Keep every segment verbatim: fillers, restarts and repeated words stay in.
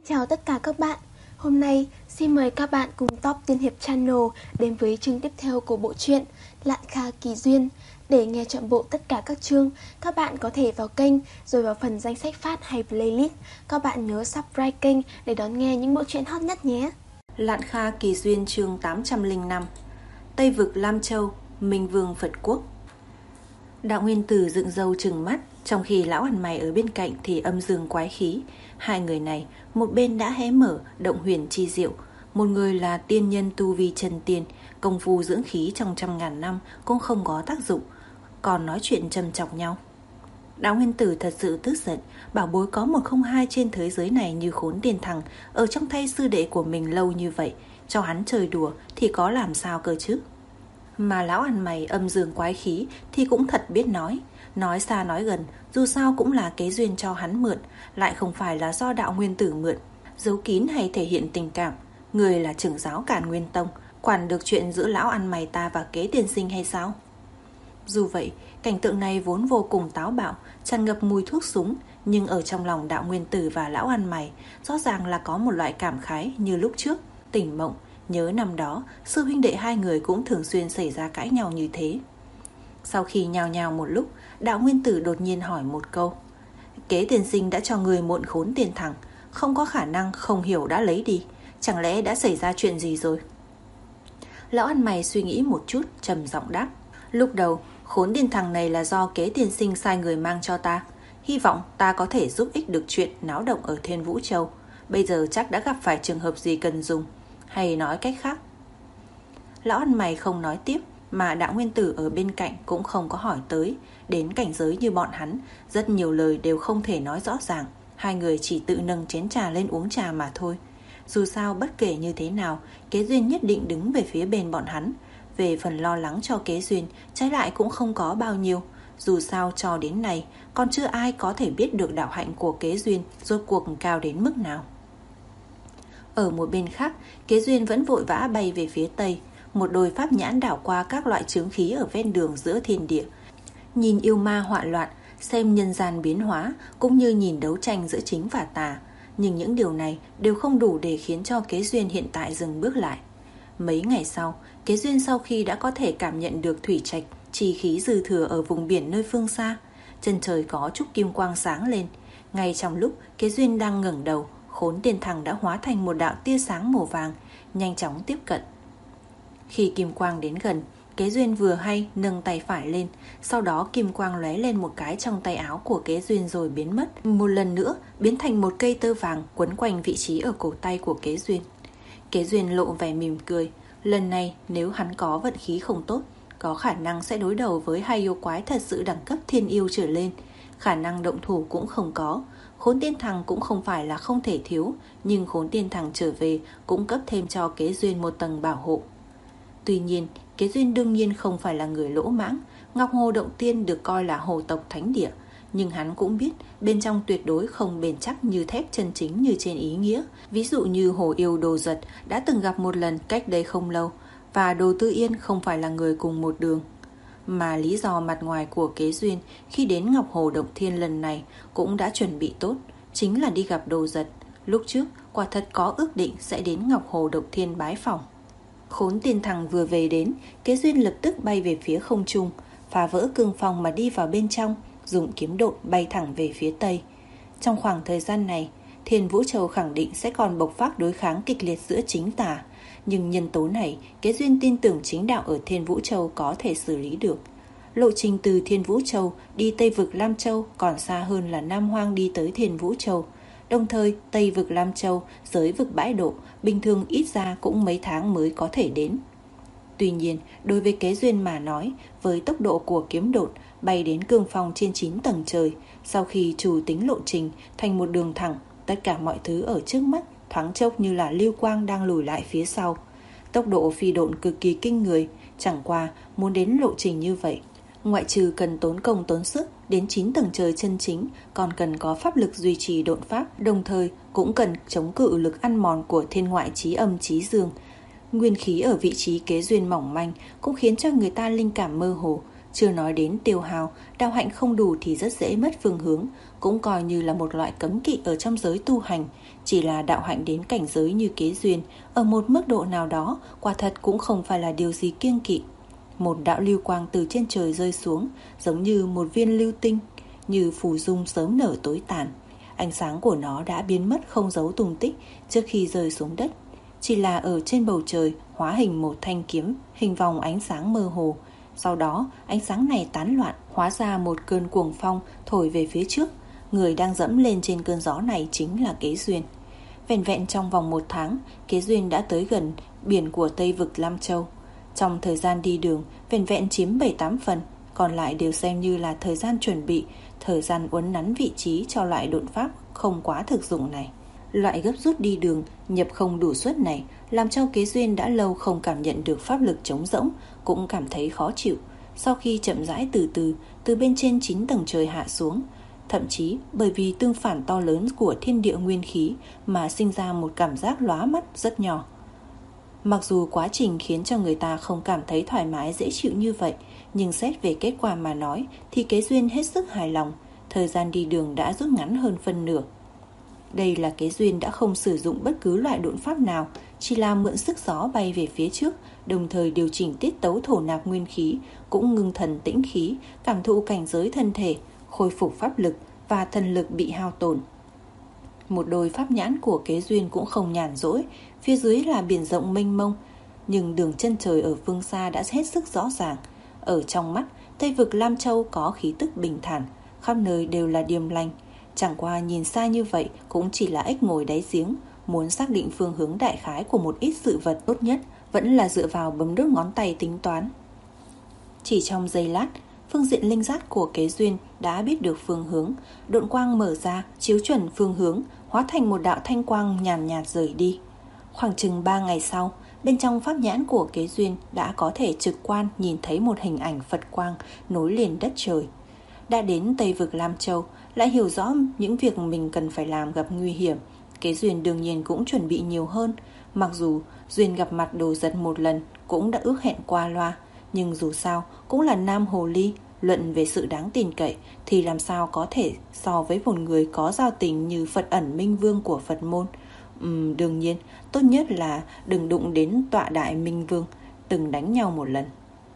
Chào tất cả các bạn. Hôm nay xin mời các bạn cùng Top Tiên Hiệp Channel đến với chương tiếp theo của bộ truyện Lạn Kha Kỳ Duyên. Để nghe trọn bộ tất cả các chương, các bạn có thể vào kênh rồi vào phần danh sách phát hay playlist. Các bạn nhớ subscribe kênh để đón nghe những bộ truyện hot nhất nhé. Lạn Kha Kỳ Duyên chương tám trăm lẻ năm. Tây vực Lam Châu, Minh Vương Phật Quốc. Đạo Nguyên Tử dựng râu trừng mắt, trong khi lão ăn mày ở bên cạnh thì âm dương quái khí. Hai người này, một bên đã hé mở động huyền chi diệu, một người là tiên nhân tu vi chân tiên, công phu dưỡng khí trong trăm ngàn năm cũng không có tác dụng, còn nói chuyện châm chọc nhau. Đạo Nguyên Tử thật sự tức giận, bảo bối có một không hai trên thế giới này như Khốn Tiên Thằng ở trong tay sư đệ của mình lâu như vậy, cho hắn chơi đùa thì có làm sao cơ chứ. Mà lão ăn mày âm dương quái khí thì cũng thật biết nói, nói xa nói gần, dù sao cũng là kế duyên cho hắn mượn, lại không phải là do Đạo Nguyên Tử mượn, giấu kín hay thể hiện tình cảm. Người là trưởng giáo Càn Nguyên Tông, quản được chuyện giữa lão ăn mày ta và kế tiên sinh hay sao? Dù vậy, cảnh tượng này vốn vô cùng táo bạo, tràn ngập mùi thuốc súng, nhưng ở trong lòng Đạo Nguyên Tử và lão ăn mày rõ ràng là có một loại cảm khái như lúc trước, tỉnh mộng, nhớ năm đó sư huynh đệ hai người cũng thường xuyên xảy ra cãi nhau như thế. Sau khi nhào nhào một lúc, Đạo Nguyên Tử đột nhiên hỏi một câu: Kế tiên sinh đã cho người mượn Khốn Tiên Thằng, không có khả năng không hiểu đã lấy đi, chẳng lẽ đã xảy ra chuyện gì rồi? Lão ăn mày suy nghĩ một chút, trầm giọng đáp: Lúc đầu Khốn Tiên Thằng này là do kế tiên sinh sai người mang cho ta, hy vọng ta có thể giúp ích được chuyện náo động ở Thiên Vũ Châu. Bây giờ chắc đã gặp phải trường hợp gì cần dùng, hay nói cách khác? Lão ăn mày không nói tiếp, mà Đạo Nguyên Tử ở bên cạnh cũng không có hỏi tới. Đến cảnh giới như bọn hắn, rất nhiều lời đều không thể nói rõ ràng, hai người chỉ tự nâng chén trà lên uống trà mà thôi. Dù sao bất kể như thế nào, Kế Duyên nhất định đứng về phía bên bọn hắn. Về phần lo lắng cho Kế Duyên, trái lại cũng không có bao nhiêu. Dù sao cho đến nay, còn chưa ai có thể biết được đạo hạnh của Kế Duyên rốt cuộc cao đến mức nào. Ở một bên khác, Kế Duyên vẫn vội vã bay về phía tây, một đôi pháp nhãn đảo qua các loại chướng khí ở ven đường giữa thiên địa, nhìn yêu ma họa loạn, xem nhân gian biến hóa, cũng như nhìn đấu tranh giữa chính và tà. Nhưng những điều này đều không đủ để khiến cho Kế Duyên hiện tại dừng bước lại. Mấy ngày sau, Kế Duyên sau khi đã có thể cảm nhận được thủy trạch, chi khí dư thừa ở vùng biển nơi phương xa, chân trời có chút kim quang sáng lên. Ngay trong lúc Kế Duyên đang ngẩng đầu, Khốn Tiên Thằng đã hóa thành một đạo tia sáng màu vàng, nhanh chóng tiếp cận. Khi kim quang đến gần, Kế Duyên vừa hay nâng tay phải lên, sau đó kim quang lóe lên một cái trong tay áo của Kế Duyên rồi biến mất, một lần nữa biến thành một cây tơ vàng quấn quanh vị trí ở cổ tay của Kế Duyên. Kế Duyên lộ vẻ mỉm cười, lần này nếu hắn có vận khí không tốt, có khả năng sẽ đối đầu với hai yêu quái thật sự đẳng cấp thiên yêu trở lên. Khả năng động thủ cũng không có. Khốn Tiên Thằng cũng không phải là không thể thiếu, nhưng Khốn Tiên Thằng trở về cũng cấp thêm cho Kế Duyên một tầng bảo hộ. Tuy nhiên, Kế Duyên đương nhiên không phải là người lỗ mãng. Ngọc Hồ Động Tiên được coi là hồ tộc thánh địa, nhưng hắn cũng biết bên trong tuyệt đối không bền chắc như thép chân chính như trên ý nghĩa. Ví dụ như Hồ Yêu Đồ Giật đã từng gặp một lần cách đây không lâu, và Đồ Tư Yên không phải là người cùng một đường. Mà lý do mặt ngoài của Kế Duyên khi đến Ngọc Hồ Động Thiên lần này cũng đã chuẩn bị tốt, chính là đi gặp Đồ Giật. Lúc trước quả thật có ước định sẽ đến Ngọc Hồ Động Thiên bái phỏng. Khốn Tiên Thằng vừa về đến, Kế Duyên lập tức bay về phía không trung, phá vỡ cương phong mà đi vào bên trong, dùng kiếm độn bay thẳng về phía tây. Trong khoảng thời gian này, Thiên Vũ Châu khẳng định sẽ còn bộc phát đối kháng kịch liệt giữa chính tà, nhưng nhân tố này Kế Duyên tin tưởng chính đạo ở Thiên Vũ Châu có thể xử lý được. Lộ trình từ Thiên Vũ Châu đi Tây vực Lam Châu còn xa hơn là Nam Hoang đi tới Thiên Vũ Châu. Đồng thời Tây vực Lam Châu, giới vực bãi độ, bình thường ít ra cũng mấy tháng mới có thể đến. Tuy nhiên, đối với Kế Duyên mà nói, với tốc độ của kiếm đột bay đến cương phong trên chín tầng trời, sau khi trù tính lộ trình thành một đường thẳng, tất cả mọi thứ ở trước mắt thoáng chốc như là lưu quang đang lùi lại phía sau. Tốc độ phi độn cực kỳ kinh người, chẳng qua muốn đến lộ trình như vậy, ngoại trừ cần tốn công tốn sức đến chín tầng trời chân chính, còn cần có pháp lực duy trì độn pháp, đồng thời cũng cần chống cự lực ăn mòn của thiên ngoại chí âm chí dương. Nguyên khí ở vị trí Kế Duyên mỏng manh cũng khiến cho người ta linh cảm mơ hồ, Chưa nói đến tiêu hao, đạo hạnh không đủ thì rất dễ mất phương hướng, cũng coi như là một loại cấm kỵ ở trong giới tu hành. Chỉ là đạo hạnh đến cảnh giới như Kế Duyên, ở một mức độ nào đó, quả thật cũng không phải là điều gì kiêng kỵ. Một đạo lưu quang từ trên trời rơi xuống, giống như một viên lưu tinh, như phù dung sớm nở tối tàn. Ánh sáng của nó đã biến mất không dấu tung tích trước khi rơi xuống đất. Chỉ là ở trên bầu trời hóa hình một thanh kiếm, hình vòng ánh sáng mơ hồ. Sau đó ánh sáng này tán loạn, hóa ra một cơn cuồng phong thổi về phía trước. Người đang dẫm lên trên cơn gió này chính là Kế Duyên. Vẹn vẹn trong vòng một tháng, Kế Duyên đã tới gần biển của Tây vực Lam Châu. Trong thời gian đi đường, vẹn vẹn chiếm bảy tám phần, còn lại đều xem như là thời gian chuẩn bị, thời gian uốn nắn vị trí cho loại độn pháp không quá thực dụng này. Loại gấp rút đi đường, nhập không đủ suất này làm cho Kế Duyên đã lâu không cảm nhận được pháp lực trống rỗng, cũng cảm thấy khó chịu. Sau khi chậm rãi từ từ từ bên trên chín tầng trời hạ xuống, thậm chí bởi vì tương phản to lớn của thiên địa nguyên khí mà sinh ra một cảm giác lóa mắt rất nhỏ. Mặc dù quá trình khiến cho người ta không cảm thấy thoải mái dễ chịu như vậy, nhưng xét về kết quả mà nói thì Kế Duyên hết sức hài lòng. Thời gian đi đường đã rút ngắn hơn phân nửa. Đây là Kế Duyên đã không sử dụng bất cứ loại độn pháp nào, chỉ là mượn sức gió bay về phía trước, đồng thời điều chỉnh tiết tấu thổ nạp nguyên khí, cũng ngưng thần tĩnh khí, cảm thụ cảnh giới thân thể, khôi phục pháp lực và thần lực bị hao tổn. Một đôi pháp nhãn của Kế Duyên cũng không nhàn rỗi, phía dưới là biển rộng mênh mông, nhưng đường chân trời ở phương xa đã hết sức rõ ràng. Ở trong mắt, Tây vực Lam Châu có khí tức bình thản, khắp nơi đều là điềm lành. Chẳng qua nhìn xa như vậy cũng chỉ là ếch ngồi đáy giếng. Muốn xác định phương hướng đại khái của một ít sự vật, tốt nhất vẫn là dựa vào bấm đốt ngón tay tính toán. Chỉ trong giây lát, phương diện linh giác của Kế Duyên đã biết được phương hướng. Độn quang mở ra, chiếu chuẩn phương hướng, hóa thành một đạo thanh quang nhàn nhạt rời đi. Khoảng chừng ba ngày sau, bên trong pháp nhãn của Kế Duyên đã có thể trực quan nhìn thấy một hình ảnh Phật quang nối liền đất trời. Đã đến Tây vực Lam Châu, lại hiểu rõ những việc mình cần phải làm gặp nguy hiểm, Kế Duyên đương nhiên cũng chuẩn bị nhiều hơn. Mặc dù Duyên gặp mặt Đồ Giật một lần cũng đã ước hẹn qua loa, nhưng dù sao cũng là nam hồ ly, luận về sự đáng tin cậy thì làm sao có thể so với một người có giao tình như Phật ẩn Minh Vương của Phật môn. Uhm, đương nhiên tốt nhất là đừng đụng đến tọa đại Minh Vương, từng đánh nhau một lần.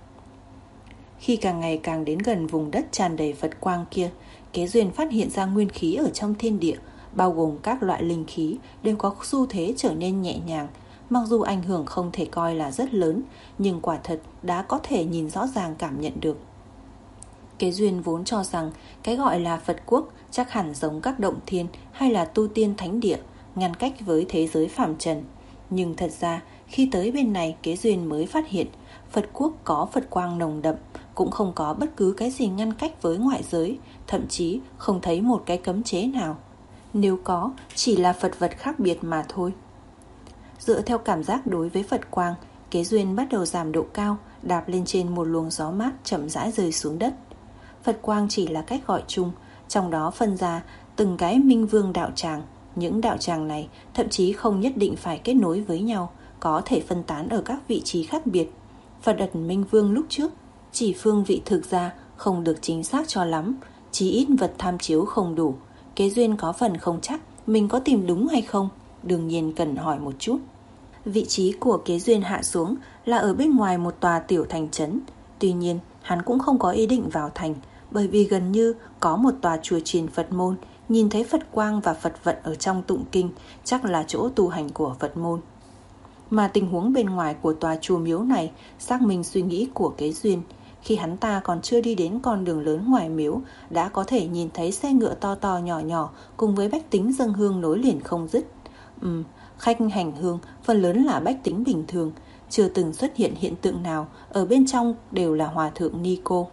Khi càng ngày càng đến gần vùng đất tràn đầy Phật quang kia, Kế Duyên phát hiện ra nguyên khí ở trong thiên địa, bao gồm các loại linh khí, đều có xu thế trở nên nhẹ nhàng. Mặc dù ảnh hưởng không thể coi là rất lớn, nhưng quả thật đã có thể nhìn rõ ràng cảm nhận được. Kế Duyên vốn cho rằng cái gọi là Phật quốc chắc hẳn giống các động thiên hay là tu tiên thánh địa, ngăn cách với thế giới phàm trần. Nhưng thật ra khi tới bên này, Kế Duyên mới phát hiện Phật quốc có Phật quang nồng đậm, cũng không có bất cứ cái gì ngăn cách với ngoại giới, thậm chí không thấy một cái cấm chế nào. Nếu có, chỉ là Phật vật khác biệt mà thôi. Dựa theo cảm giác đối với Phật quang, Kế Duyên bắt đầu giảm độ cao, đạp lên trên một luồng gió mát chậm rãi rơi xuống đất. Phật quang chỉ là cách gọi chung, trong đó phân ra từng cái Minh Vương đạo tràng. Những đạo tràng này thậm chí không nhất định phải kết nối với nhau, có thể phân tán ở các vị trí khác biệt. Phật ẩn Minh Vương lúc trước chỉ phương vị thực ra không được chính xác cho lắm, chí ít vật tham chiếu không đủ. Kế Duyên có phần không chắc mình có tìm đúng hay không, đương nhiên cần hỏi một chút. Vị trí của Kế Duyên hạ xuống là ở bên ngoài một tòa tiểu thành trấn. Tuy nhiên hắn cũng không có ý định vào thành, bởi vì gần như có một tòa chùa chiền Phật môn, nhìn thấy Phật quang và Phật vận ở trong tụng kinh, chắc là chỗ tu hành của Phật môn. Mà tình huống bên ngoài của tòa chùa miếu này xác minh suy nghĩ của Kế Duyên. Khi hắn ta còn chưa đi đến con đường lớn ngoài miếu, đã có thể nhìn thấy xe ngựa to to nhỏ nhỏ cùng với bách tính dâng hương nối liền không dứt. Ừm, khách hành hương phần lớn là bách tính bình thường, chưa từng xuất hiện hiện tượng nào ở bên trong đều là hòa thượng ni cô.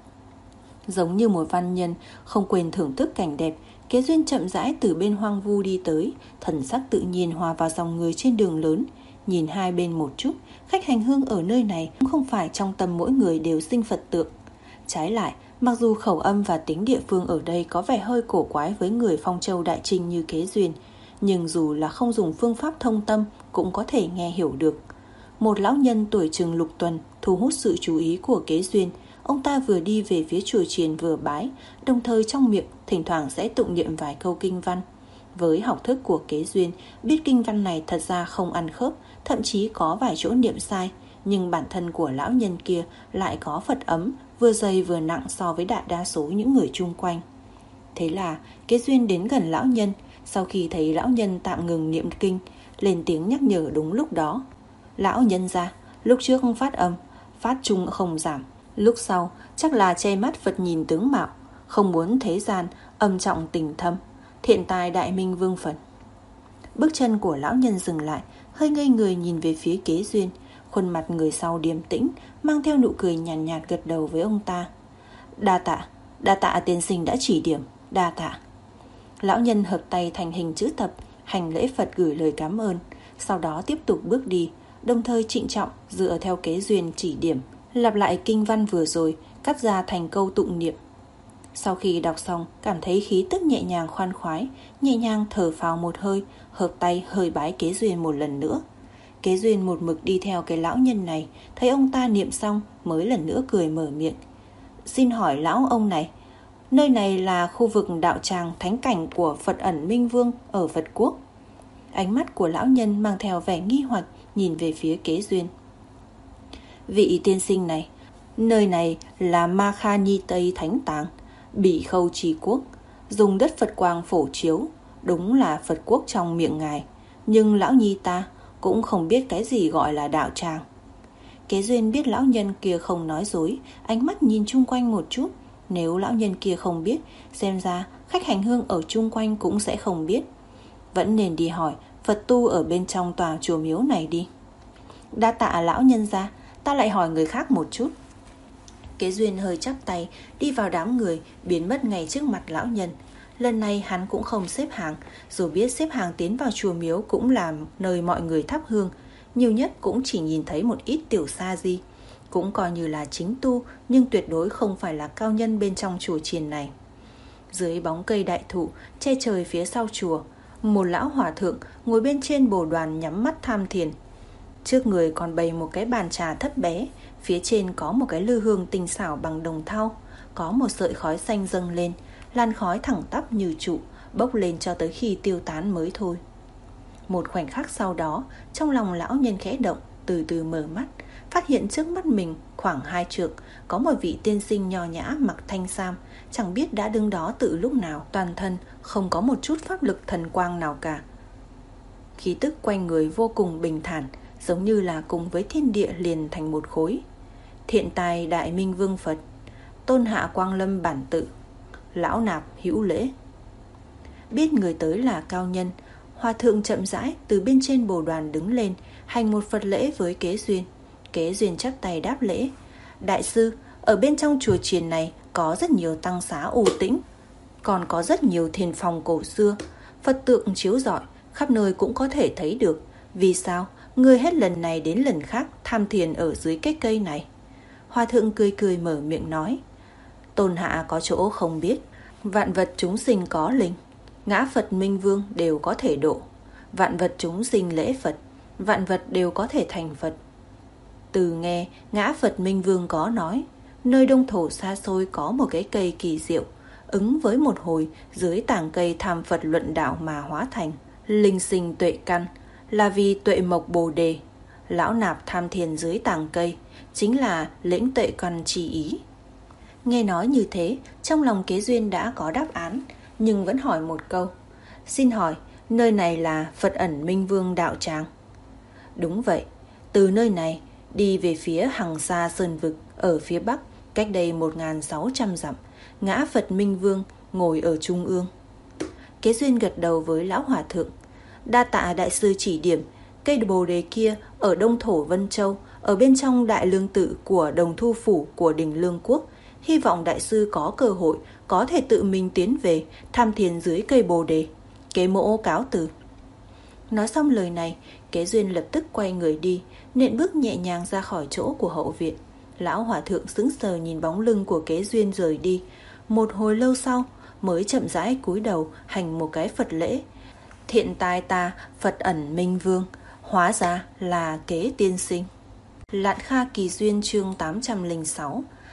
Giống như một văn nhân không quên thưởng thức cảnh đẹp, Kế Duyên chậm rãi từ bên hoang vu đi tới, thần sắc tự nhiên hòa vào dòng người trên đường lớn. Nhìn hai bên một chút, khách hành hương ở nơi này cũng không phải trong tâm mỗi người đều sinh Phật tượng. Trái lại, mặc dù khẩu âm và tính địa phương ở đây có vẻ hơi cổ quái với người Phong Châu Đại Trinh như Kế Duyên, nhưng dù là không dùng phương pháp thông tâm cũng có thể nghe hiểu được. Một lão nhân tuổi chừng lục tuần thu hút sự chú ý của Kế Duyên. Ông ta vừa đi về phía chùa chiền vừa bái, đồng thời trong miệng thỉnh thoảng sẽ tụng niệm vài câu kinh văn. Với học thức của Kế Duyên, biết kinh văn này thật ra không ăn khớp, thậm chí có vài chỗ niệm sai, nhưng bản thân của lão nhân kia lại có Phật ấm, vừa dày vừa nặng so với đại đa số những người chung quanh. Thế là Kế Duyên đến gần lão nhân, sau khi thấy lão nhân tạm ngừng niệm kinh, lên tiếng nhắc nhở đúng lúc đó. Lão nhân ra, lúc trước phát âm, phát trung không giảm, lúc sau chắc là che mắt Phật nhìn tướng mạo, không muốn thế gian âm trọng tình thâm, thiện tài đại minh vương Phật. Bước chân của lão nhân dừng lại, hơi ngây người nhìn về phía Kế Duyên, khuôn mặt người sau điềm tĩnh, mang theo nụ cười nhàn nhạt, nhạt gật đầu với ông ta. Đa tạ, đa tạ tiên sinh đã chỉ điểm, đa tạ. Lão nhân hợp tay thành hình chữ thập, hành lễ Phật gửi lời cảm ơn, sau đó tiếp tục bước đi, đồng thời trịnh trọng dựa theo Kế Duyên chỉ điểm, lặp lại kinh văn vừa rồi, cắt ra thành câu tụng niệm. Sau khi đọc xong, cảm thấy khí tức nhẹ nhàng khoan khoái, nhẹ nhàng thở phào một hơi, hợp tay hơi bái Kế Duyên một lần nữa. Kế Duyên một mực đi theo cái lão nhân này, thấy ông ta niệm xong mới lần nữa cười mở miệng. Xin hỏi lão ông này, nơi này là khu vực đạo tràng thánh cảnh của Phật ẩn Minh Vương ở Phật Quốc. Ánh mắt của lão nhân mang theo vẻ nghi hoặc nhìn về phía Kế Duyên. Vị tiên sinh này, nơi này là Ma Kha Nhi Tây Thánh Tàng, Bỉ Khâu Trì Quốc, dùng đất Phật quang phổ chiếu, đúng là Phật Quốc trong miệng ngài, nhưng lão nhi ta cũng không biết cái gì gọi là đạo tràng. Kế Duyên biết lão nhân kia không nói dối, ánh mắt nhìn chung quanh một chút. Nếu lão nhân kia không biết, xem ra khách hành hương ở chung quanh cũng sẽ không biết. Vẫn nên đi hỏi Phật tu ở bên trong tòa chùa miếu này đi. Đa tạ lão nhân ra, ta lại hỏi người khác một chút. Kế Duyên hơi chắp tay, đi vào đám người, biến mất ngay trước mặt lão nhân. Lần này hắn cũng không xếp hàng, dù biết xếp hàng tiến vào chùa miếu cũng là nơi mọi người thắp hương, nhiều nhất cũng chỉ nhìn thấy một ít tiểu sa di, cũng coi như là chính tu, nhưng tuyệt đối không phải là cao nhân bên trong chùa chiền này. Dưới bóng cây đại thụ che trời phía sau chùa, một lão hòa thượng ngồi bên trên bồ đoàn nhắm mắt tham thiền. Trước người còn bày một cái bàn trà thấp bé, phía trên có một cái lư hương tinh xảo bằng đồng thau, có một sợi khói xanh dâng lên, làn khói thẳng tắp như trụ, bốc lên cho tới khi tiêu tán mới thôi. Một khoảnh khắc sau đó, trong lòng lão nhân khẽ động, từ từ mở mắt, phát hiện trước mắt mình khoảng hai trượng có một vị tiên sinh nho nhã mặc thanh sam, chẳng biết đã đứng đó từ lúc nào, toàn thân không có một chút pháp lực thần quang nào cả. Khí tức quanh người vô cùng bình thản, giống như là cùng với thiên địa liền thành một khối. Thiện tài đại minh vương Phật, tôn hạ quang lâm bản tự, lão nạp hữu lễ. Biết người tới là cao nhân, hòa thượng chậm rãi từ bên trên bồ đoàn đứng lên, hành một Phật lễ với Kế Duyên. Kế Duyên chắp tay đáp lễ. Đại sư, ở bên trong chùa chiền này có rất nhiều tăng xá u tĩnh, còn có rất nhiều thiền phòng cổ xưa, Phật tượng chiếu rọi, khắp nơi cũng có thể thấy được. Vì sao người hết lần này đến lần khác tham thiền ở dưới cái cây này? Hòa thượng cười cười mở miệng nói. Tôn hạ có chỗ không biết, vạn vật chúng sinh có linh, ngã Phật Minh Vương đều có thể độ. Vạn vật chúng sinh lễ Phật, vạn vật đều có thể thành Phật. Từ nghe ngã Phật Minh Vương có nói, nơi đông thổ xa xôi có một cái cây kỳ diệu, ứng với một hồi dưới tảng cây tham Phật luận đạo mà hóa thành. Linh sinh tuệ căn, là vì tuệ mộc bồ đề. Lão nạp tham thiền dưới tảng cây, chính là lĩnh tuệ căn chi ý. Nghe nói như thế, trong lòng Kế Duyên đã có đáp án, nhưng vẫn hỏi một câu. Xin hỏi, nơi này là Phật ẩn Minh Vương đạo tràng? Đúng vậy, từ nơi này đi về phía Hằng Sa Sơn Vực ở phía bắc, cách đây một nghìn sáu trăm dặm, ngã Phật Minh Vương ngồi ở trung ương. Kế Duyên gật đầu với lão hòa thượng. Đa tạ đại sư chỉ điểm, cây bồ đề kia ở đông thổ Vân Châu, ở bên trong đại lương tự của Đồng Thu Phủ của Đình Lương Quốc. Hy vọng đại sư có cơ hội có thể tự mình tiến về tham thiền dưới cây bồ đề. Kế mỗ cáo từ. Nói xong lời này, Kế Duyên lập tức quay người đi, nện bước nhẹ nhàng ra khỏi chỗ của hậu viện. Lão hòa thượng sững sờ nhìn bóng lưng của Kế Duyên rời đi. Một hồi lâu sau mới chậm rãi cúi đầu hành một cái Phật lễ. Thiện tai ta Phật ẩn Minh Vương, hóa ra là Kế tiên sinh. Lạn Kha Kỳ Duyên chương tám trăm lẻ sáu.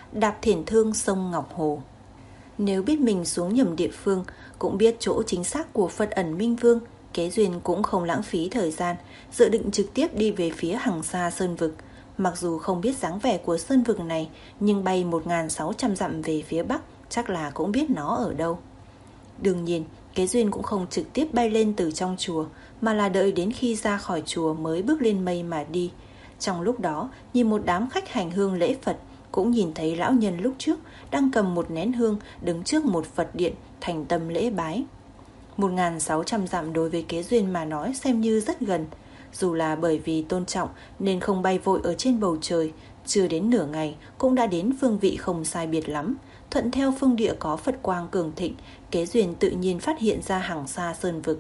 đạp thiền thương sông Ngọc Hồ. Nếu biết mình xuống nhầm địa phương, cũng biết chỗ chính xác của Phật ẩn Minh Vương, Kế Duyên cũng không lãng phí thời gian, dự định trực tiếp đi về phía Hằng Sa Sơn Vực. Mặc dù không biết dáng vẻ của sơn vực này, nhưng bay một nghìn sáu trăm dặm về phía Bắc, chắc là cũng biết nó ở đâu. Đương nhiên, Kế Duyên cũng không trực tiếp bay lên từ trong chùa, mà là đợi đến khi ra khỏi chùa mới bước lên mây mà đi. Trong lúc đó, nhìn một đám khách hành hương lễ Phật, cũng nhìn thấy lão nhân lúc trước đang cầm một nén hương đứng trước một Phật điện thành tâm lễ bái. một nghìn sáu trăm dặm đối với Kế Duyên mà nói xem như rất gần. Dù là bởi vì tôn trọng nên không bay vội ở trên bầu trời, chưa đến nửa ngày cũng đã đến phương vị không sai biệt lắm. Thuận theo phương địa có Phật quang cường thịnh, Kế Duyên tự nhiên phát hiện ra Hằng Sa Sơn Vực.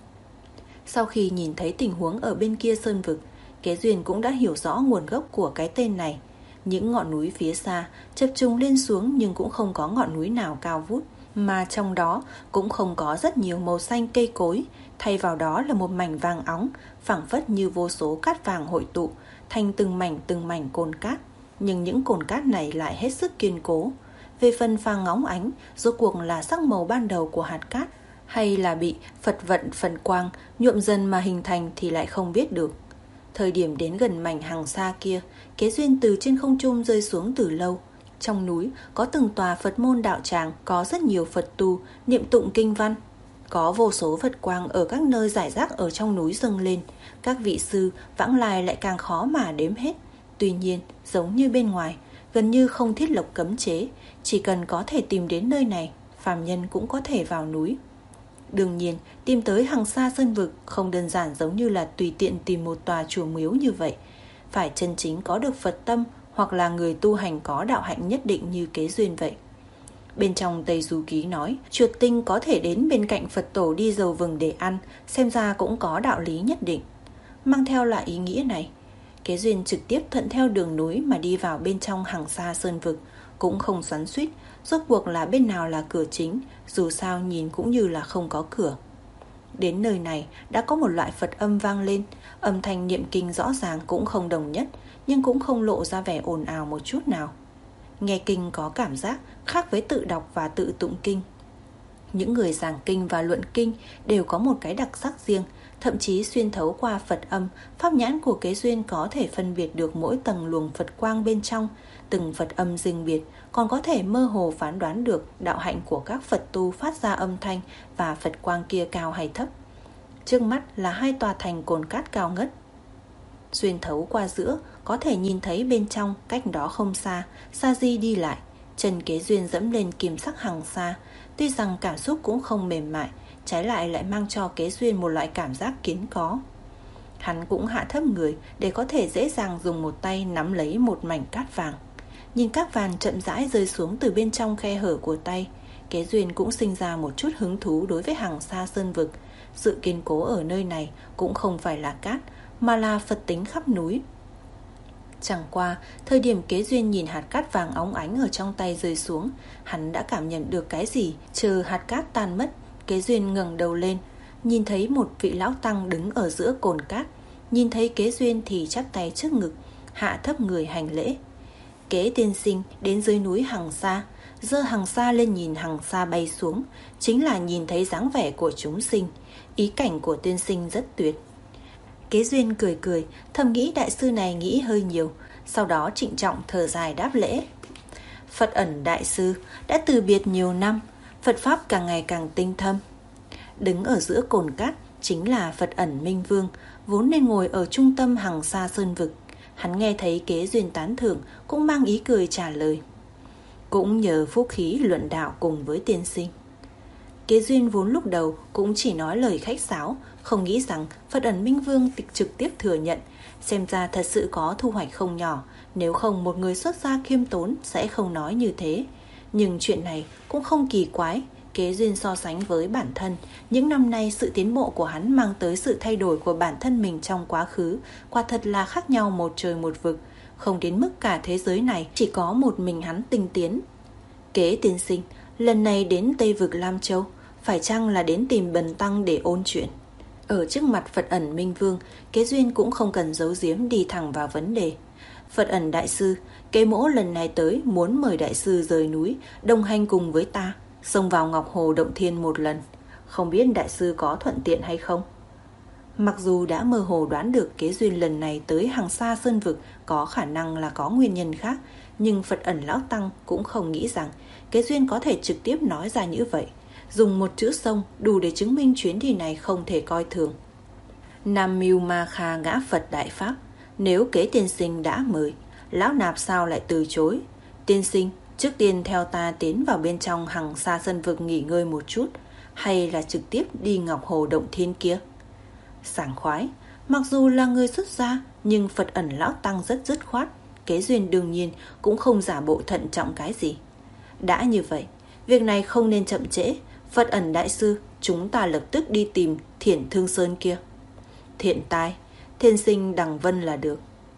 Sau khi nhìn thấy tình huống ở bên kia sơn vực, Kế Duyên cũng đã hiểu rõ nguồn gốc của cái tên này. Những ngọn núi phía xa chập trùng lên xuống nhưng cũng không có ngọn núi nào cao vút, mà trong đó cũng không có rất nhiều màu xanh cây cối, thay vào đó là một mảnh vàng óng, phảng phất như vô số cát vàng hội tụ thành từng mảnh từng mảnh cồn cát, nhưng những cồn cát này lại hết sức kiên cố. Về phần vàng óng ánh, rốt cuộc là sắc màu ban đầu của hạt cát hay là bị Phật vận phần quang nhuộm dần mà hình thành thì lại không biết được. Thời điểm đến gần mảnh Hằng Sa kia, Kế Duyên từ trên không trung rơi xuống từ lâu. Trong núi có từng tòa Phật môn đạo tràng, có rất nhiều Phật tu niệm tụng kinh văn. Có vô số Phật quang ở các nơi rải rác ở trong núi dâng lên. Các vị sư vãng lai lại càng khó mà đếm hết. Tuy nhiên, giống như bên ngoài, gần như không thiết lập cấm chế, chỉ cần có thể tìm đến nơi này, phàm nhân cũng có thể vào núi. Đương nhiên, tìm tới Hằng Sa Sơn Vực không đơn giản giống như là tùy tiện tìm một tòa chùa miếu như vậy. Phải chân chính có được Phật tâm hoặc là người tu hành có đạo hạnh nhất định như Kế Duyên vậy. Bên trong Tây Du Ký nói, chuột tinh có thể đến bên cạnh Phật tổ đi dầu vừng để ăn, xem ra cũng có đạo lý nhất định. Mang theo lại ý nghĩa này, Kế Duyên trực tiếp thuận theo đường núi mà đi vào bên trong Hằng Sa Sơn Vực, cũng không xoắn xuýt rốt cuộc là bên nào là cửa chính, dù sao nhìn cũng như là không có cửa. Đến nơi này đã có một loại Phật âm vang lên, âm thanh niệm kinh rõ ràng cũng không đồng nhất, nhưng cũng không lộ ra vẻ ồn ào một chút nào. Nghe kinh có cảm giác khác với tự đọc và tự tụng kinh. Những người giảng kinh và luận kinh đều có một cái đặc sắc riêng, thậm chí xuyên thấu qua Phật âm, pháp nhãn của Kế Duyên có thể phân biệt được mỗi tầng luồng Phật quang bên trong, từng Phật âm riêng biệt, còn có thể mơ hồ phán đoán được đạo hạnh của các Phật tu phát ra âm thanh và Phật quang kia cao hay thấp. Trước mắt là hai tòa thành cồn cát cao ngất. Xuyên thấu qua giữa, có thể nhìn thấy bên trong, cách đó không xa, Sa Di đi lại. Chân Kế Duyên dẫm lên kim sắc Hằng Sa, tuy rằng cảm xúc cũng không mềm mại, trái lại lại mang cho Kế Duyên một loại cảm giác kiến có. Hắn cũng hạ thấp người để có thể dễ dàng dùng một tay nắm lấy một mảnh cát vàng. Nhìn cát vàng chậm rãi rơi xuống từ bên trong khe hở của tay, Kế Duyên cũng sinh ra một chút hứng thú đối với Hằng Sa Sơn Vực. Sự kiên cố ở nơi này cũng không phải là cát, mà là Phật tính khắp núi. Chẳng qua, thời điểm Kế Duyên nhìn hạt cát vàng óng ánh ở trong tay rơi xuống, hắn đã cảm nhận được cái gì. Chờ hạt cát tan mất, Kế Duyên ngẩng đầu lên, nhìn thấy một vị lão tăng đứng ở giữa cồn cát. Nhìn thấy Kế Duyên thì chắp tay trước ngực, hạ thấp người hành lễ. Kế tiên sinh đến dưới núi Hằng Sa, giơ Hằng Sa lên nhìn Hằng Sa bay xuống, chính là nhìn thấy dáng vẻ của chúng sinh. Ý cảnh của tiên sinh rất tuyệt. Kế Duyên cười cười, thầm nghĩ đại sư này nghĩ hơi nhiều, sau đó trịnh trọng thở dài đáp lễ. Phật ẩn đại sư đã từ biệt nhiều năm, Phật pháp càng ngày càng tinh thâm. Đứng ở giữa cồn cát chính là Phật ẩn Minh Vương, vốn nên ngồi ở trung tâm Hằng Sa Sơn Vực. Hắn nghe thấy Kế Duyên tán thưởng, cũng mang ý cười trả lời. Cũng nhờ phúc khí luận đạo cùng với tiên sinh. Kế Duyên vốn lúc đầu cũng chỉ nói lời khách sáo, không nghĩ rằng Phật ẩn Minh Vương trực tiếp thừa nhận. Xem ra thật sự có thu hoạch không nhỏ, nếu không một người xuất gia khiêm tốn sẽ không nói như thế. Nhưng chuyện này cũng không kỳ quái. Kế Duyên so sánh với bản thân, những năm nay sự tiến bộ của hắn mang tới sự thay đổi của bản thân mình trong quá khứ, quả thật là khác nhau một trời một vực, không đến mức cả thế giới này chỉ có một mình hắn tinh tiến. Kế tiên sinh, lần này đến Tây vực Lam Châu, phải chăng là đến tìm Bần tăng để ôn chuyện? Ở trước mặt Phật ẩn Minh Vương, Kế Duyên cũng không cần giấu giếm đi thẳng vào vấn đề. Phật ẩn đại sư, kế mỗ lần này tới muốn mời đại sư rời núi, đồng hành cùng với ta, xông vào Ngọc Hồ Động Thiên một lần. Không biết đại sư có thuận tiện hay không? Mặc dù đã mơ hồ đoán được Kế Duyên lần này tới Hằng Sa Sơn Vực có khả năng là có nguyên nhân khác, nhưng Phật ẩn lão tăng cũng không nghĩ rằng Kế Duyên có thể trực tiếp nói ra như vậy. Dùng một chữ xông đủ để chứng minh chuyến đi này không thể coi thường. Nam Mưu Ma Kha ngã Phật Đại Pháp, nếu Kế tiên sinh đã mời, lão nạp sao lại từ chối? Tiên sinh, trước tiên theo ta tiến vào bên trong Hằng Sa Sơn Vực nghỉ ngơi một chút, hay là trực tiếp đi Ngọc Hồ Động Thiên kia? Sảng khoái, mặc dù là người xuất gia, nhưng Phật ẩn lão tăng rất dứt khoát. Kế Duyên đương nhiên cũng không giả bộ thận trọng cái gì. Đã như vậy, việc này không nên chậm trễ. Phật ẩn đại sư, chúng ta lập tức đi tìm Thiển Thương Sơn kia. Thiện tai, thiên sinh Đằng Vân là được.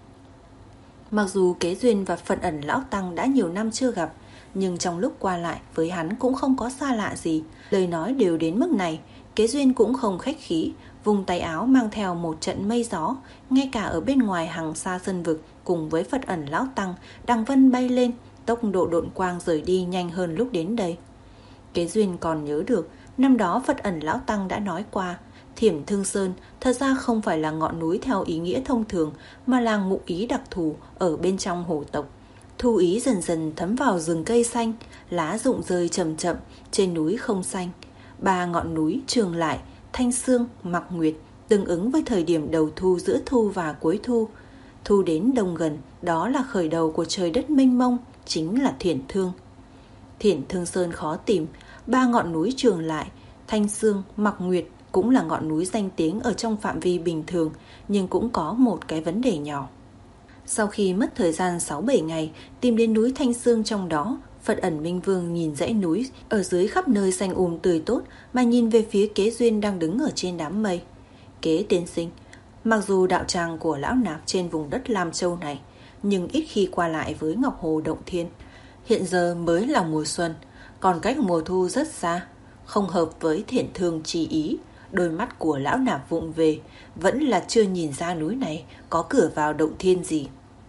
Mặc dù Kế Duyên và Phật ẩn lão tăng đã nhiều năm chưa gặp, nhưng trong lúc qua lại với hắn cũng không có xa lạ gì. Lời nói đều đến mức này, Kế Duyên cũng không khách khí, vùng tay áo mang theo một trận mây gió. Ngay cả ở bên ngoài Hằng Sa Sơn Vực cùng với Phật ẩn lão tăng, Đằng Vân bay lên, tốc độ độn quang rời đi nhanh hơn lúc đến đây. Kế Duyên còn nhớ được, năm đó Phật ẩn lão tăng đã nói qua, Thiểm Thương Sơn thật ra không phải là ngọn núi theo ý nghĩa thông thường, mà là ngụ ý đặc thù ở bên trong hồ tộc. Thu ý dần dần thấm vào rừng cây xanh, lá rụng rơi chậm chậm, trên núi không xanh. Ba ngọn núi Trường Lại, Thanh Sương, Mạc Nguyệt tương ứng với thời điểm đầu thu, giữa thu và cuối thu. Thu đến đông gần, đó là khởi đầu của trời đất mênh mông, chính là Thiển Thương. Thiển Thương Sơn khó tìm, ba ngọn núi Trường Lại, Thanh Sương, Mạc Nguyệt cũng là ngọn núi danh tiếng ở trong phạm vi bình thường, nhưng cũng có một cái vấn đề nhỏ. Sau khi mất thời gian sáu bảy ngày tìm đến núi Thanh Sương trong đó, Phật ẩn Minh Vương nhìn dãy núi ở dưới khắp nơi xanh um tươi tốt mà nhìn về phía Kế Duyên đang đứng ở trên đám mây. Kế tiên sinh, mặc dù đạo tràng của lão nạp trên vùng đất Lam Châu này, nhưng ít khi qua lại với Ngọc Hồ Động Thiên. Hiện giờ mới là mùa xuân, còn cách mùa thu rất xa, không hợp với Thiển Thương chi ý. Đôi mắt của lão nạp vụng về, vẫn là chưa nhìn ra núi này có cửa vào động thiên gì.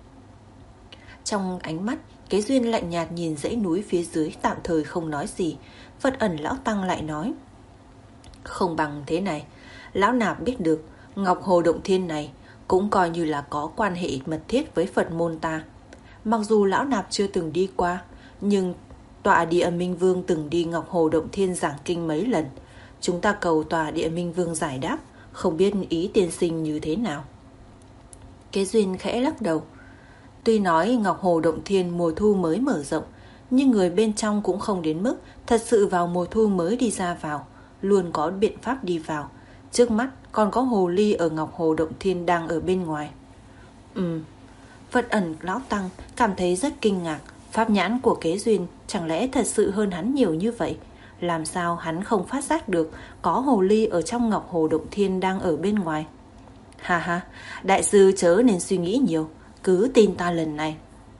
Trong ánh mắt, Kế Duyên lạnh nhạt nhìn dãy núi phía dưới, tạm thời không nói gì. Phật ẩn lão tăng lại nói, không bằng thế này, lão nạp biết được Ngọc Hồ Động Thiên này cũng coi như là có quan hệ mật thiết với Phật môn ta. Mặc dù lão nạp chưa từng đi qua, nhưng tọa địa Minh Vương từng đi Ngọc Hồ Động Thiên giảng kinh mấy lần. Chúng ta cầu tòa địa Minh Vương giải đáp, không biết ý tiên sinh như thế nào. Kế Duyên khẽ lắc đầu. Tuy nói Ngọc Hồ Động Thiên mùa thu mới mở rộng, nhưng người bên trong cũng không đến mức thật sự vào mùa thu mới đi ra vào, luôn có biện pháp đi vào. Trước mắt còn có hồ ly ở Ngọc Hồ Động Thiên đang ở bên ngoài. Ừm, Phật ẩn lão tăng cảm thấy rất kinh ngạc. Pháp nhãn của Kế Duyên chẳng lẽ thật sự hơn hắn nhiều như vậy? Làm sao hắn không phát giác được có hồ ly ở trong Ngọc Hồ Động Thiên đang ở bên ngoài? Ha ha, đại sư chớ nên suy nghĩ nhiều, cứ tin ta lần này.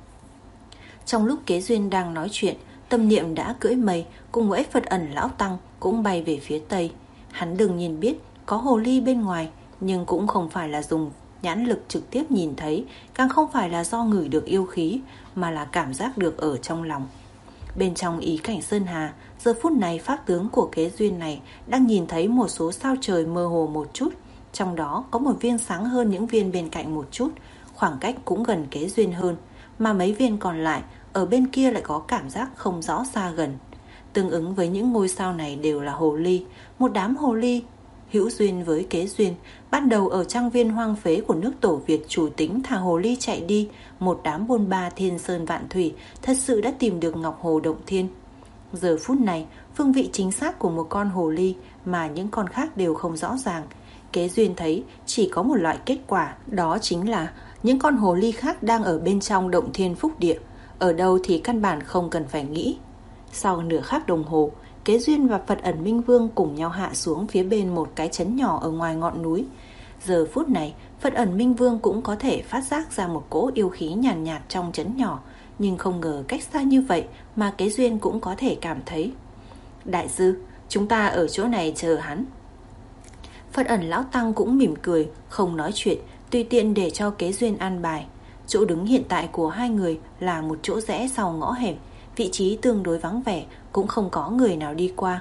Trong lúc Kế Duyên đang nói chuyện, tâm niệm đã cưỡi mây cùng với Phật ẩn lão tăng cũng bay về phía tây. Hắn đương nhiên biết có hồ ly bên ngoài, nhưng cũng không phải là dùng nhãn lực trực tiếp nhìn thấy, càng không phải là do ngửi được yêu khí, mà là cảm giác được ở trong lòng. Bên trong ý cảnh Sơn Hà, giờ phút này pháp tướng của Kế Duyên này đang nhìn thấy một số sao trời mơ hồ một chút. Trong đó có một viên sáng hơn những viên bên cạnh một chút, khoảng cách cũng gần Kế Duyên hơn, mà mấy viên còn lại ở bên kia lại có cảm giác không rõ xa gần. Tương ứng với những ngôi sao này đều là hồ ly, một đám hồ ly hữu duyên với Kế Duyên. Ban đầu ở trang viên hoang phế của nước Tổ Việt, chủ tính thả hồ ly chạy đi, một đám bôn ba thiên sơn vạn thủy thật sự đã tìm được Ngọc Hồ Động Thiên. Giờ phút này, phương vị chính xác của một con hồ ly mà những con khác đều không rõ ràng. Kế Duyên thấy chỉ có một loại kết quả, đó chính là những con hồ ly khác đang ở bên trong Động Thiên Phúc Địa. Ở đâu thì căn bản không cần phải nghĩ. Sau nửa khắc đồng hồ, Kế Duyên và Phật ẩn Minh Vương cùng nhau hạ xuống phía bên một cái trấn nhỏ ở ngoài ngọn núi. Giờ phút này, Phật ẩn Minh Vương cũng có thể phát giác ra một cỗ yêu khí nhàn nhạt, nhạt trong trấn nhỏ, nhưng không ngờ cách xa như vậy mà Kế Duyên cũng có thể cảm thấy. Đại sư, chúng ta ở chỗ này chờ hắn. Phật ẩn lão tăng cũng mỉm cười, không nói chuyện, tùy tiện để cho Kế Duyên an bài. Chỗ đứng hiện tại của hai người là một chỗ rẽ sau ngõ hẻm, vị trí tương đối vắng vẻ, cũng không có người nào đi qua.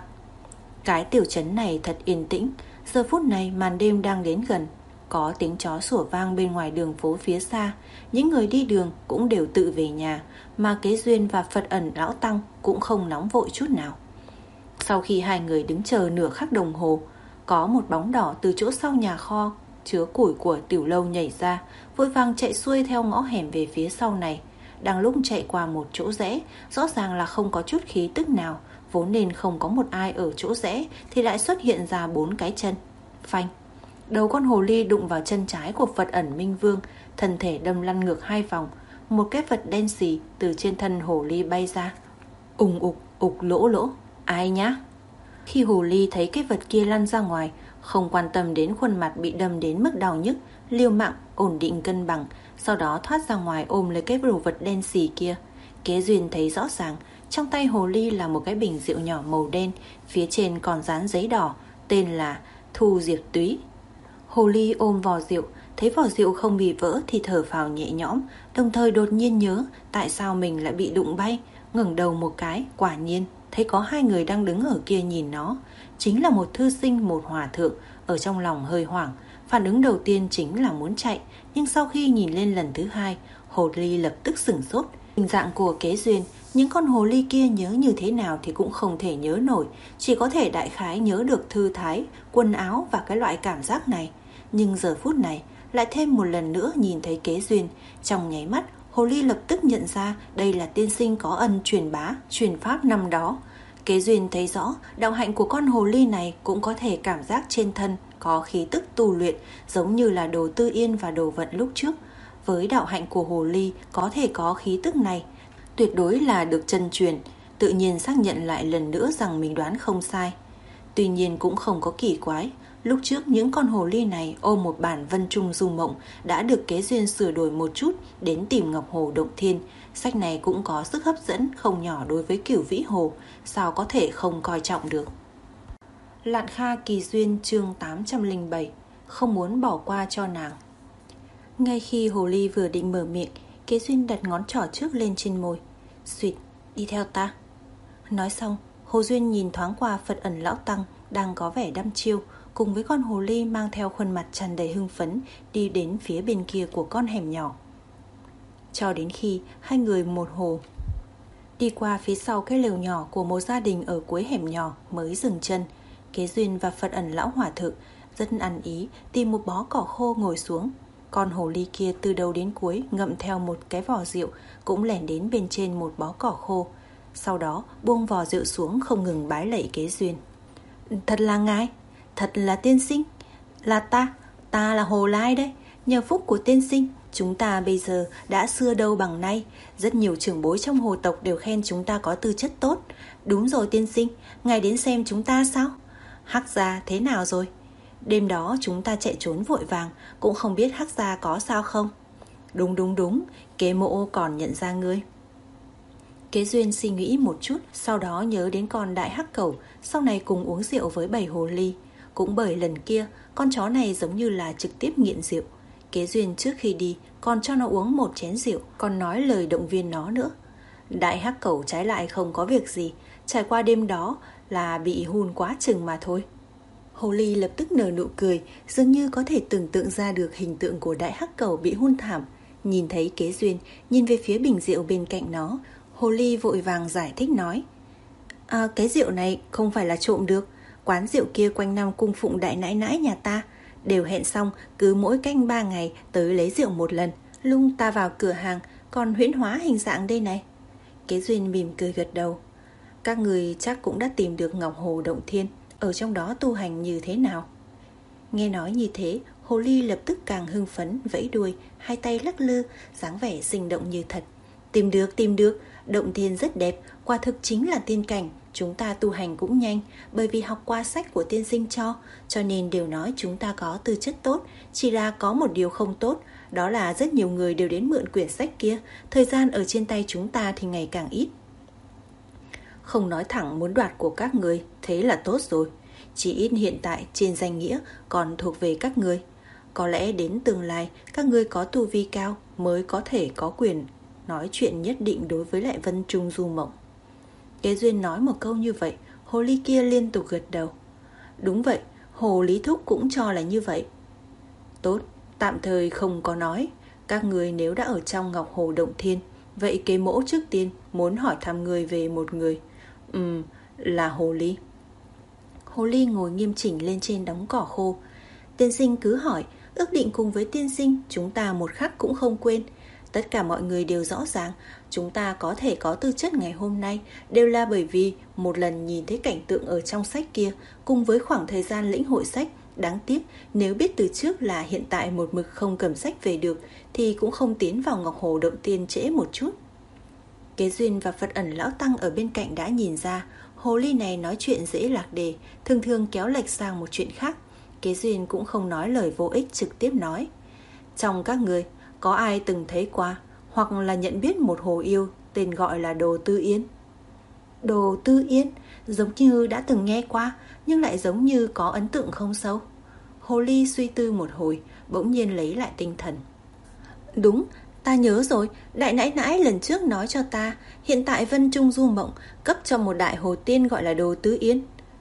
Cái tiểu trấn này thật yên tĩnh. Giờ phút này màn đêm đang đến gần, có tiếng chó sủa vang bên ngoài đường phố phía xa. Những người đi đường cũng đều tự về nhà, mà Kế Duyên và Phật Ẩn Lão Tăng cũng không nóng vội chút nào. Sau khi hai người đứng chờ nửa khắc đồng hồ, có một bóng đỏ từ chỗ sau nhà kho chứa củi của tiểu lâu nhảy ra, vội vàng chạy xuôi theo ngõ hẻm về phía sau này. Đang lúc chạy qua một chỗ rẽ, rõ ràng là không có chút khí tức nào, vốn nên không có một ai ở chỗ rẽ, thì lại xuất hiện ra bốn cái chân. Phanh! Đầu con hồ ly đụng vào chân trái của Phật Ẩn Minh Vương, thân thể đâm lăn ngược hai vòng. Một cái vật đen xì từ trên thân hồ ly bay ra. Ùng ục ục lỗ lỗ. Ai nhá? Khi hồ ly thấy cái vật kia lăn ra ngoài, không quan tâm đến khuôn mặt bị đâm đến mức đau nhức, liều mạng ổn định cân bằng, sau đó thoát ra ngoài ôm lấy cái đồ vật đen xì kia. Kế Duyên thấy rõ ràng, trong tay hồ ly là một cái bình rượu nhỏ màu đen, phía trên còn dán giấy đỏ, tên là Thu Diệp Túy. Hồ ly ôm vò rượu, thấy vò rượu không bị vỡ thì thở phào nhẹ nhõm, đồng thời đột nhiên nhớ tại sao mình lại bị đụng bay. Ngẩng đầu một cái, quả nhiên thấy có hai người đang đứng ở kia nhìn nó. Chính là một thư sinh, một hòa thượng. Ở trong lòng hơi hoảng, phản ứng đầu tiên chính là muốn chạy, nhưng sau khi nhìn lên lần thứ hai, hồ ly lập tức sửng sốt. Hình dạng của Kế Duyên, những con hồ ly kia nhớ như thế nào thì cũng không thể nhớ nổi, chỉ có thể đại khái nhớ được thư thái, quần áo và cái loại cảm giác này. Nhưng giờ phút này lại thêm một lần nữa nhìn thấy Kế Duyên, trong nháy mắt hồ ly lập tức nhận ra đây là tiên sinh có ân truyền bá, truyền pháp năm đó. Kế Duyên thấy rõ đạo hạnh của con hồ ly này cũng có thể cảm giác trên thân có khí tức tu luyện, giống như là Đồ Tư Yên và Đồ Vận lúc trước. Với đạo hạnh của hồ ly có thể có khí tức này, tuyệt đối là được chân truyền. Tự nhiên xác nhận lại lần nữa rằng mình đoán không sai. Tuy nhiên cũng không có kỳ quái, lúc trước những con hồ ly này ôm một bản Vân Trung Du Mộng đã được Kế Duyên sửa đổi một chút đến tìm Ngọc Hồ Động Thiên. Sách này cũng có sức hấp dẫn không nhỏ đối với Cửu Vĩ Hồ, sao có thể không coi trọng được. Lạn Kha Kỳ Duyên chương tám trăm lẻ bảy, không muốn bỏ qua cho nàng. Ngay khi hồ ly vừa định mở miệng, Kế Duyên đặt ngón trỏ trước lên trên môi. Xuyệt, đi theo ta. Nói xong, Hồ Duyên nhìn thoáng qua Phật Ẩn Lão Tăng đang có vẻ đăm chiêu, cùng với con hồ ly mang theo khuôn mặt tràn đầy hưng phấn đi đến phía bên kia của con hẻm nhỏ. Cho đến khi hai người một hồ đi qua phía sau cái lều nhỏ của một gia đình ở cuối hẻm nhỏ mới dừng chân. Kế Duyên và Phật Ẩn Lão Hòa Thượng rất ăn ý tìm một bó cỏ khô ngồi xuống. Con hồ ly kia từ đầu đến cuối ngậm theo một cái vò rượu, cũng lẻn đến bên trên một bó cỏ khô, sau đó buông vò rượu xuống không ngừng bái lạy Kế Duyên. Thật là ngài, thật là tiên sinh, là ta, ta là Hồ Lai đấy. Nhờ phúc của tiên sinh, chúng ta bây giờ đã xưa đâu bằng nay. Rất nhiều trưởng bối trong hồ tộc đều khen chúng ta có tư chất tốt. Đúng rồi tiên sinh, ngài đến xem chúng ta sao? Hắc gia thế nào rồi? Đêm đó chúng ta chạy trốn vội vàng, cũng không biết Hắc gia có sao không? Đúng đúng đúng, Kế Mộ còn nhận ra ngươi. Kế Duyên suy nghĩ một chút, sau đó nhớ đến con đại hắc cẩu sau này cùng uống rượu với bầy hồ ly. Cũng bởi lần kia, con chó này giống như là trực tiếp nghiện rượu. Kế Duyên trước khi đi còn cho nó uống một chén rượu, còn nói lời động viên nó nữa. Đại hắc cẩu trái lại không có việc gì, trải qua đêm đó là bị hun quá chừng mà thôi. Hồ ly lập tức nở nụ cười, dường như có thể tưởng tượng ra được hình tượng của đại hắc cẩu bị hun thảm. Nhìn thấy Kế Duyên, nhìn về phía bình rượu bên cạnh nó, hồ ly vội vàng giải thích nói: à, cái rượu này không phải là trộm được. Quán rượu kia quanh năm cung phụng đại nãi nãi nhà ta, đều hẹn xong cứ mỗi canh ba ngày tới lấy rượu một lần. Lung ta vào cửa hàng còn huyễn hóa hình dạng đây này. Kế Duyên mỉm cười gật đầu. Các người chắc cũng đã tìm được Ngọc Hồ Động Thiên, ở trong đó tu hành như thế nào? Nghe nói như thế, hồ ly lập tức càng hưng phấn, vẫy đuôi, hai tay lắc lư, dáng vẻ sinh động như thật. Tìm được, tìm được, Động Thiên rất đẹp, quả thực chính là tiên cảnh. Chúng ta tu hành cũng nhanh, bởi vì học qua sách của tiên sinh cho, cho nên đều nói chúng ta có tư chất tốt. Chỉ là có một điều không tốt, đó là rất nhiều người đều đến mượn quyển sách kia, thời gian ở trên tay chúng ta thì ngày càng ít. Không nói thẳng muốn đoạt của các người, thế là tốt rồi. Chỉ ít hiện tại trên danh nghĩa còn thuộc về các người. Có lẽ đến tương lai các ngươi có tu vi cao mới có thể có quyền nói chuyện nhất định đối với lại Vân Trung Du Mộng. Kế Duyên nói một câu như vậy, hồ ly kia liên tục gật đầu. Đúng vậy, hồ lý thúc cũng cho là như vậy. Tốt, tạm thời không có nói. Các người nếu đã ở trong Ngọc Hồ Động Thiên, vậy kế mỗ trước tiên muốn hỏi thăm người về một người. Ừm, là hồ ly. Hồ ly ngồi nghiêm chỉnh lên trên đống cỏ khô. Tiên sinh cứ hỏi, ước định cùng với tiên sinh chúng ta một khắc cũng không quên. Tất cả mọi người đều rõ ràng, chúng ta có thể có tư chất ngày hôm nay đều là bởi vì một lần nhìn thấy cảnh tượng ở trong sách kia cùng với khoảng thời gian lĩnh hội sách. Đáng tiếc, nếu biết từ trước là hiện tại một mực không cầm sách về được thì cũng không tiến vào Ngọc Hồ Động Tiên trễ một chút. Kế Duyên và Phật Ẩn Lão Tăng ở bên cạnh đã nhìn ra, hồ ly này nói chuyện dễ lạc đề, thường thường kéo lệch sang một chuyện khác. Kế Duyên cũng không nói lời vô ích, trực tiếp nói. Trong các người, có ai từng thấy qua hoặc là nhận biết một hồ yêu tên gọi là Đồ Tư Yên? Đồ Tư Yên, giống như đã từng nghe qua, nhưng lại giống như có ấn tượng không sâu. Hồ ly suy tư một hồi, bỗng nhiên lấy lại tinh thần. Đúng, ta nhớ rồi, đại nãi nãi lần trước nói cho ta, hiện tại Vân Trung Du Mộng cấp cho một đại hồ tiên gọi là Đồ Tư Yên.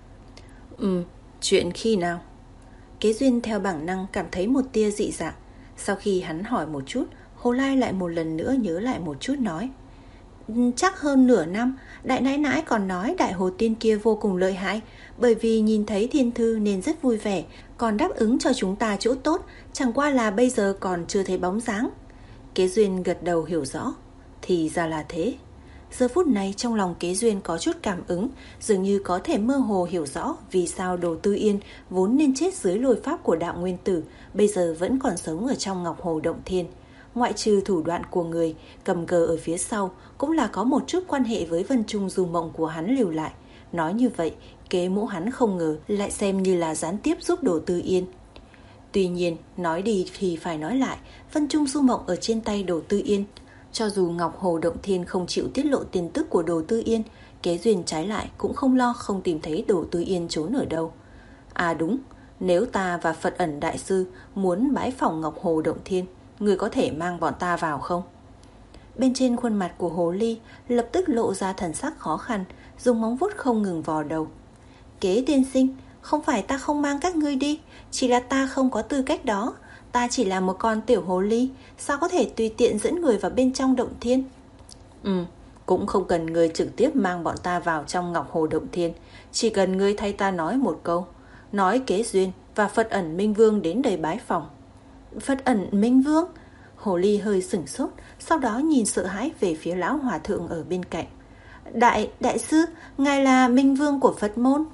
Ừ, chuyện khi nào? Kế Duyên theo bản năng cảm thấy một tia dị dạng. Sau khi hắn hỏi một chút, Hồ Lai lại một lần nữa nhớ lại một chút nói. Chắc hơn nửa năm, đại nãi nãi còn nói đại hồ tiên kia vô cùng lợi hại, bởi vì nhìn thấy thiên thư nên rất vui vẻ, còn đáp ứng cho chúng ta chỗ tốt, chẳng qua là bây giờ còn chưa thấy bóng dáng. Kế Duyên gật đầu hiểu rõ. Thì ra là thế. Giờ phút này trong lòng Kế Duyên có chút cảm ứng, dường như có thể mơ hồ hiểu rõ vì sao Đồ Tư Yên vốn nên chết dưới lôi pháp của đạo nguyên tử, bây giờ vẫn còn sống ở trong Ngọc Hồ Động Thiên. Ngoại trừ thủ đoạn của người cầm cờ ở phía sau, cũng là có một chút quan hệ với Vân Trung Du Mộng của hắn lưu lại. Nói như vậy, kế mỗ hắn không ngờ lại xem như là gián tiếp giúp Đồ Tư Yên. Tuy nhiên, nói đi thì phải nói lại, Vân Trung Du Mộng ở trên tay Đồ Tư Yên. Cho dù Ngọc Hồ Động Thiên không chịu tiết lộ tin tức của Đồ Tư Yên, Kế Duyên trái lại cũng không lo không tìm thấy Đồ Tư Yên trốn ở đâu. À đúng, nếu ta và Phật Ẩn Đại Sư muốn bái phỏng Ngọc Hồ Động Thiên, người có thể mang bọn ta vào không? Bên trên khuôn mặt của hồ ly lập tức lộ ra thần sắc khó khăn, dùng móng vuốt không ngừng vò đầu. Kế tiên sinh, không phải ta không mang các ngươi đi, chỉ là ta không có tư cách đó. Ta chỉ là một con tiểu hồ ly, sao có thể tùy tiện dẫn người vào bên trong động thiên? Ừ, cũng không cần người trực tiếp mang bọn ta vào trong Ngọc Hồ Động Thiên, chỉ cần người thay ta nói một câu, nói Kế Duyên và Phật Ẩn Minh Vương đến đây bái phỏng. Phật Ẩn Minh Vương? Hồ ly hơi sửng sốt, sau đó nhìn sợ hãi về phía lão hòa thượng ở bên cạnh. Đại, đại sư, ngài là Minh Vương của Phật môn.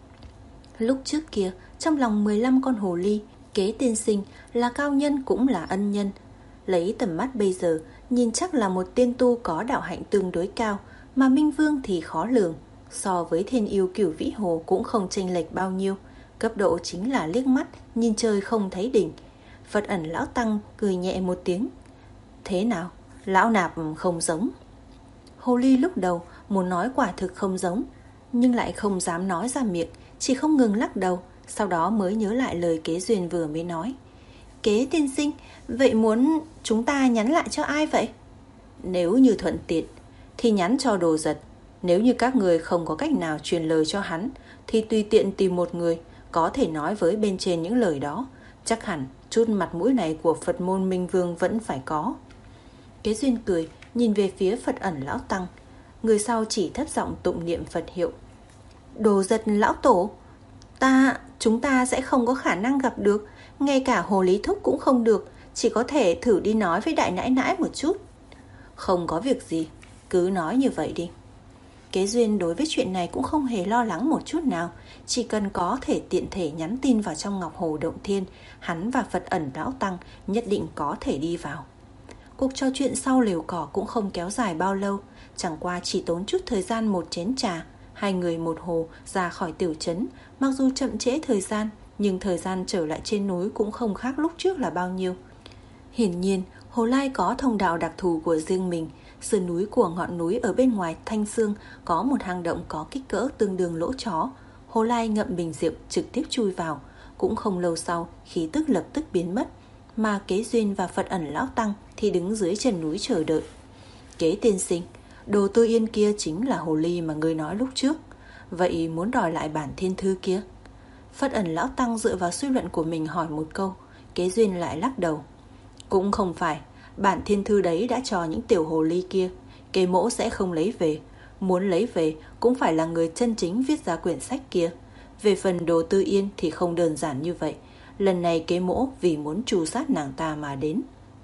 Lúc trước kia, trong lòng mười lăm con hồ ly, Kế tiên sinh là cao nhân cũng là ân nhân. Lấy tầm mắt bây giờ, nhìn chắc là một tiên tu có đạo hạnh tương đối cao, mà Minh Vương thì khó lường. So với thiên yêu Cửu Vĩ Hồ cũng không chênh lệch bao nhiêu. Cấp độ chính là liếc mắt, nhìn trời không thấy đỉnh. Phật Ẩn Lão Tăng cười nhẹ một tiếng. Thế nào? Lão nạp không giống. Hồ ly lúc đầu muốn nói quả thực không giống, nhưng lại không dám nói ra miệng, chỉ không ngừng lắc đầu. Sau đó mới nhớ lại lời Kế Duyên vừa mới nói. Kế tiên sinh, vậy muốn chúng ta nhắn lại cho ai vậy? Nếu như thuận tiện thì nhắn cho Đồ Giật. Nếu như các người không có cách nào truyền lời cho hắn, thì tùy tiện tìm một người có thể nói với bên trên những lời đó. Chắc hẳn chút mặt mũi này của Phật môn Minh Vương vẫn phải có. Kế Duyên cười, nhìn về phía Phật Ẩn Lão Tăng. Người sau chỉ thấp giọng tụng niệm Phật hiệu. Đồ Giật lão tổ, Ta, chúng ta sẽ không có khả năng gặp được, ngay cả hồ lý thúc cũng không được, chỉ có thể thử đi nói với đại nãi nãi một chút. Không có việc gì, cứ nói như vậy đi. Kế Duyên đối với chuyện này cũng không hề lo lắng một chút nào, chỉ cần có thể tiện thể nhắn tin vào trong Ngọc Hồ Động Thiên, hắn và Phật Ẩn Lão Tăng nhất định có thể đi vào. Cuộc trò chuyện sau lều cỏ cũng không kéo dài bao lâu, chẳng qua chỉ tốn chút thời gian một chén trà. Hai người một hồ ra khỏi tiểu trấn, mặc dù chậm trễ thời gian, nhưng thời gian trở lại trên núi cũng không khác lúc trước là bao nhiêu. Hiển nhiên, Hồ Lai có thông đạo đặc thù của riêng mình. Sườn núi của ngọn núi ở bên ngoài Thanh Xương có một hang động có kích cỡ tương đương lỗ chó. Hồ Lai ngậm bình rượu trực tiếp chui vào. Cũng không lâu sau, khí tức lập tức biến mất, mà Kế Duyên và Phật Ẩn Lão Tăng thì đứng dưới chân núi chờ đợi. Kế tiên sinh, Đồ Tư Yên kia chính là hồ ly mà ngươi nói lúc trước. Vậy muốn đòi lại bản thiên thư kia? Phật Ẩn Lão Tăng dựa vào suy luận của mình hỏi một câu. Kế Duyên lại lắc đầu. Cũng không phải, bản thiên thư đấy đã cho những tiểu hồ ly kia, Kế mỗ sẽ không lấy về. Muốn lấy về cũng phải là người chân chính viết ra quyển sách kia. Về phần Đồ Tư Yên thì không đơn giản như vậy. Lần này Kế mỗ vì muốn trù sát nàng ta mà đến.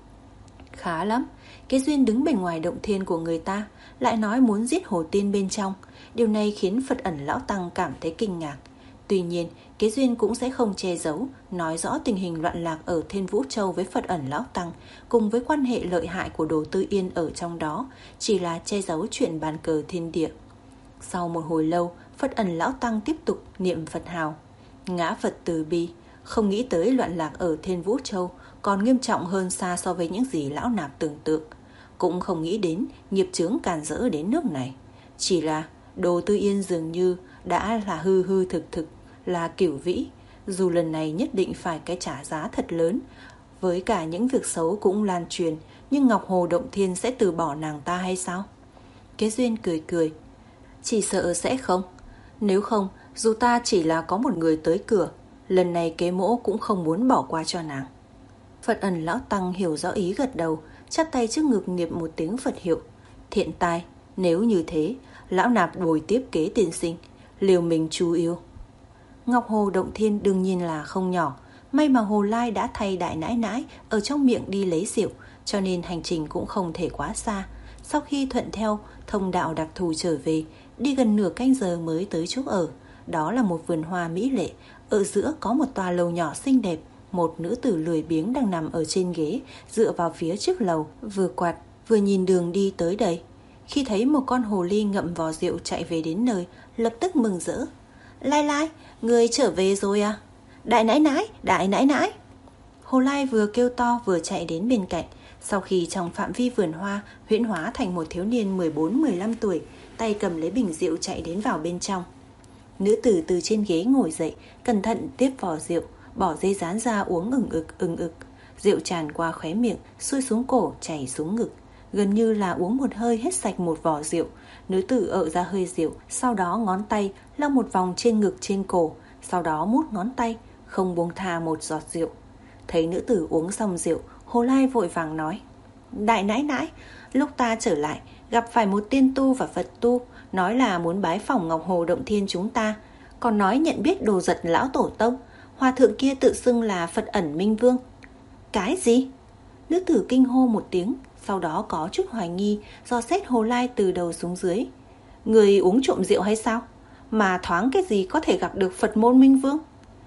Khá lắm, Kế Duyên đứng bên ngoài động thiên của người ta, lại nói muốn giết hồ tiên bên trong. Điều này khiến Phật Ẩn Lão Tăng cảm thấy kinh ngạc. Tuy nhiên, Kế Duyên cũng sẽ không che giấu, nói rõ tình hình loạn lạc ở Thiên Vũ Châu với Phật Ẩn Lão Tăng, cùng với quan hệ lợi hại của Đồ Tư Yên ở trong đó, chỉ là che giấu chuyện bàn cờ thiên địa. Sau một hồi lâu, Phật Ẩn Lão Tăng tiếp tục niệm Phật hào. Ngã Phật từ bi, không nghĩ tới loạn lạc ở Thiên Vũ Châu còn nghiêm trọng hơn xa so với những gì lão nạp tưởng tượng. Cũng không nghĩ đến nghiệp chướng càn rỡ đến nước này. Chỉ là Đồ Tư Yên dường như đã là hư hư thực thực, là cửu vĩ. Dù lần này nhất định phải cái trả giá thật lớn, với cả những việc xấu cũng lan truyền, nhưng Ngọc Hồ Động Thiên sẽ từ bỏ nàng ta hay sao? Kế Duyên cười cười. Chỉ sợ sẽ không. Nếu không, dù ta chỉ là có một người tới cửa, lần này Kế mỗ cũng không muốn bỏ qua cho nàng. Phật Ẩn Lão Tăng hiểu rõ ý gật đầu, chắp tay trước ngực niệm một tiếng Phật hiệu. Thiện tai, nếu như thế, lão nạp bồi tiếp Kế tiên sinh, liều mình chú yêu. Ngọc Hồ Động Thiên đương nhiên là không nhỏ. May mà Hồ Lai đã thay đại nãi nãi ở trong miệng đi lấy rượu, cho nên hành trình cũng không thể quá xa. Sau khi thuận theo thông đạo đặc thù trở về, đi gần nửa canh giờ mới tới chỗ ở. Đó là một vườn hoa mỹ lệ, ở giữa có một tòa lầu nhỏ xinh đẹp. Một nữ tử lười biếng đang nằm ở trên ghế, dựa vào phía trước lầu, vừa quạt vừa nhìn đường đi tới đây. Khi thấy một con hồ ly ngậm vò rượu chạy về đến nơi, lập tức mừng rỡ. Lai Lai, người trở về rồi à? Đại nãi nãi, đại nãi nãi. Hồ Lai vừa kêu to vừa chạy đến bên cạnh. Sau khi trong phạm vi vườn hoa huyễn hóa thành một thiếu niên mười bốn mười lăm tuổi, tay cầm lấy bình rượu chạy đến vào bên trong. Nữ tử từ trên ghế ngồi dậy, cẩn thận tiếp vò rượu, bỏ dây dán ra uống ừng ực ừng ực. Rượu tràn qua khóe miệng, xuôi xuống cổ, chảy xuống ngực. Gần như là uống một hơi hết sạch một vò rượu. Nữ tử ợ ra hơi rượu, sau đó ngón tay lau một vòng trên ngực trên cổ, sau đó mút ngón tay, không buông tha một giọt rượu. Thấy nữ tử uống xong rượu, Hồ Lai vội vàng nói. Đại nãi nãi, lúc ta trở lại, gặp phải một tiên tu và Phật tu, nói là muốn bái phỏng Ngọc Hồ Động Thiên chúng ta, còn nói nhận biết Đồ Giật lão tổ tông. Hòa thượng kia tự xưng là Phật Ẩn Minh Vương. Cái gì? Nữ tử kinh hô một tiếng, sau đó có chút hoài nghi, dò xét Hồ Lai từ đầu xuống dưới. Người uống trộm rượu hay sao? Mà thoáng cái gì có thể gặp được Phật môn Minh Vương?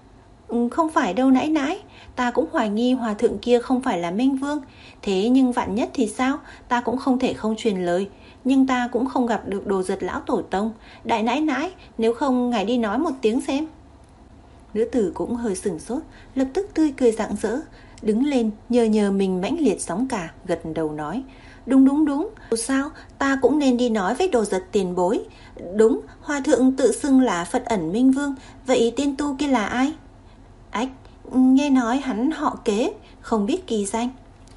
Ừ, không phải đâu nãi nãi, ta cũng hoài nghi hòa thượng kia không phải là Minh Vương. Thế nhưng vạn nhất thì sao? Ta cũng không thể không truyền lời. Nhưng ta cũng không gặp được Đồ Giật lão tổ tông. Đại nãi nãi, nếu không ngài đi nói một tiếng xem. Nữ tử cũng hơi sửng sốt, lập tức tươi cười rạng rỡ, đứng lên nhờ nhờ mình mãnh liệt sóng cả, gật đầu nói. Đúng đúng đúng, sao ta cũng nên đi nói với Đồ Giật tiền bối. Đúng, hòa thượng tự xưng là Phật Ẩn Minh Vương. Vậy tiên tu kia là ai? Ách, nghe nói hắn họ Kế, không biết kỳ danh.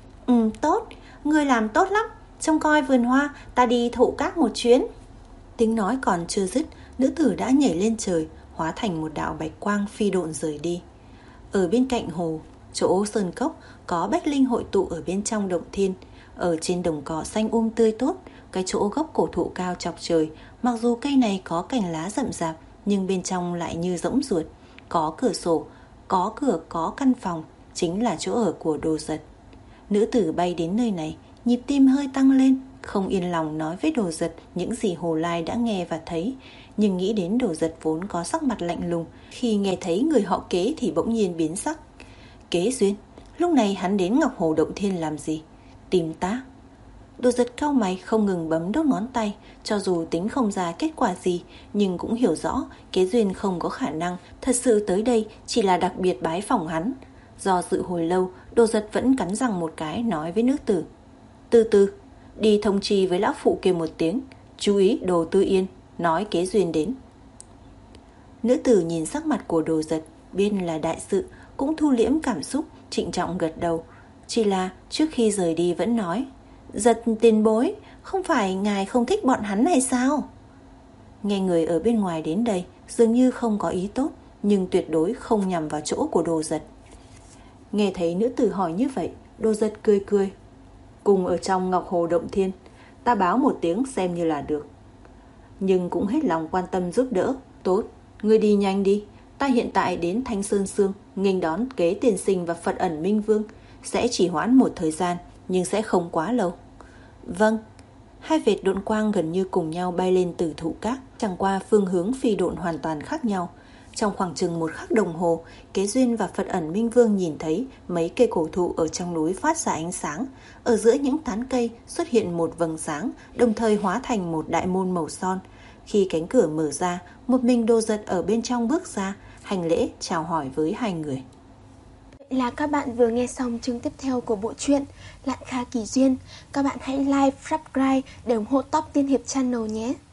Ừ, tốt, người làm tốt lắm. Trông coi vườn hoa, ta đi thụ các một chuyến. Tiếng nói còn chưa dứt, nữ tử đã nhảy lên trời, hóa thành một đạo bạch quang phi độn rời đi. Ở bên cạnh hồ, chỗ sơn cốc, có bách linh hội tụ ở bên trong động thiên. Ở trên đồng cỏ xanh um tươi tốt, cái chỗ gốc cổ thụ cao chọc trời, mặc dù cây này có cành lá rậm rạp, nhưng bên trong lại như rỗng ruột. Có cửa sổ, có cửa, có căn phòng, chính là chỗ ở của Đồ Giật. Nữ tử bay đến nơi này, nhịp tim hơi tăng lên, không yên lòng nói với Đồ Giật những gì Hồ Lai đã nghe và thấy. Nhưng nghĩ đến Đồ Giật vốn có sắc mặt lạnh lùng, khi nghe thấy người họ Kế thì bỗng nhiên biến sắc. Kế Duyên, lúc này hắn đến Ngọc Hồ Động Thiên làm gì? Tìm ta? Đồ Giật cau mày không ngừng bấm đốt ngón tay. Cho dù tính không ra kết quả gì, nhưng cũng hiểu rõ Kế Duyên không có khả năng thật sự tới đây chỉ là đặc biệt bái phỏng hắn. Do dự hồi lâu, Đồ Giật vẫn cắn răng một cái nói với nữ tử. Từ từ, đi thông trì với lão phụ kia một tiếng, chú ý Đồ Tư Yên, nói Kế Duyên đến. Nữ tử nhìn sắc mặt của Đồ Giật, biết là đại sự, cũng thu liễm cảm xúc, trịnh trọng gật đầu. Chỉ là trước khi rời đi vẫn nói: Giật tiền bối, không phải ngài không thích bọn hắn này sao? Nghe người ở bên ngoài đến đây dường như không có ý tốt, nhưng tuyệt đối không nhằm vào chỗ của Đồ Giật. Nghe thấy nữ tử hỏi như vậy, Đồ Giật cười cười. Cùng ở trong Ngọc Hồ Động Thiên, ta báo một tiếng xem như là được. Nhưng cũng hết lòng quan tâm giúp đỡ. Tốt, ngươi đi nhanh đi. Ta hiện tại đến Thanh Sơn Sương nghênh đón Kế Tiên Sinh và Phật Ẩn Minh Vương. Sẽ chỉ hoãn một thời gian, nhưng sẽ không quá lâu. Vâng. Hai vệt độn quang gần như cùng nhau bay lên từ thụ các, chẳng qua phương hướng phi độn hoàn toàn khác nhau. Trong khoảng chừng một khắc đồng hồ, Kế Duyên và Phật Ẩn Minh Vương nhìn thấy mấy cây cổ thụ ở trong núi phát ra ánh sáng. Ở giữa những tán cây xuất hiện một vầng sáng, đồng thời hóa thành một đại môn màu son. Khi cánh cửa mở ra, một mình Đồ Giật ở bên trong bước ra, hành lễ chào hỏi với hai người. Vậy là các bạn vừa nghe xong chương tiếp theo của bộ truyện Lạn Kha Kỳ Duyên. Các bạn hãy like, subscribe để ủng hộ Top Tiên Hiệp Channel nhé.